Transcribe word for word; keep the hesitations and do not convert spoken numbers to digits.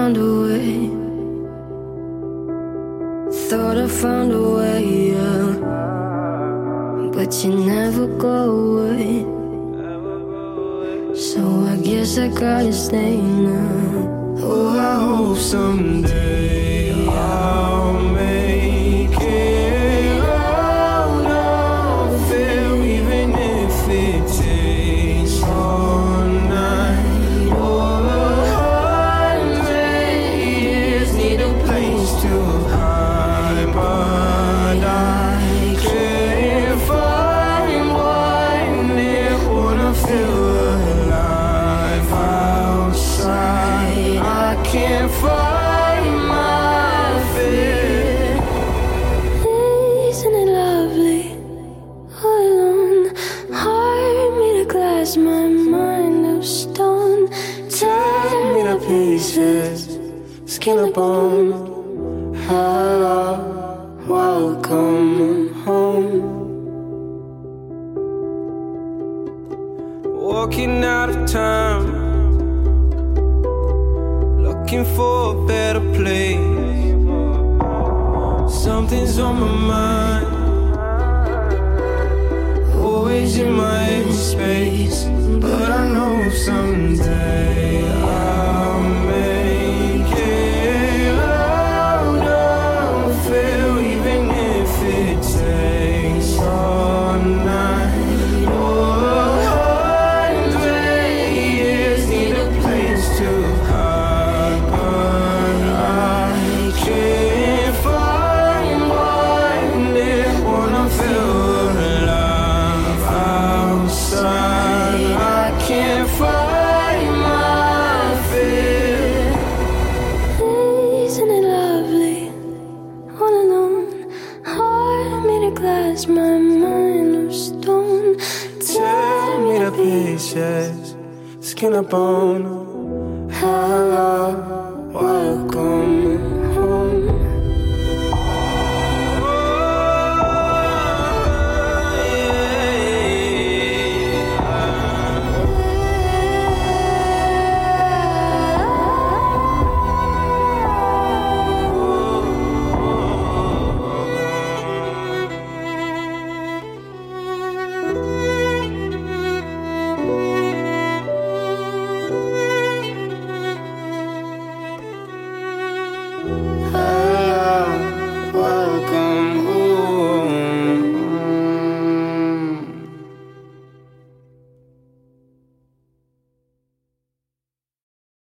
found a way. Thought I found a way, yeah. But you never go away. So I guess I gotta stay now. Oh, I hope someday I'll make it out of it, even if it takes all night or a hundred years. Need a place to hide, but I can't find one near. Wanna feel alive outside. I can't find my fear. Isn't it lovely? All alone, heart made of glass, my mind of stone. Tear me to pieces, skin and bone. Hello, welcome home. Walking out of time, looking for a better place. Something's on my mind, always in my empty space. But I know someday I'll make it out of it, even if it takes all night or a hundred years. Need a place to hide, but I can't find one near. Wanna feel alive outside. I can't find my fear. Isn't it lovely? All alone, heart made of glass, my mind of stone. Tear me to pieces, skin and bone. Hello, welcome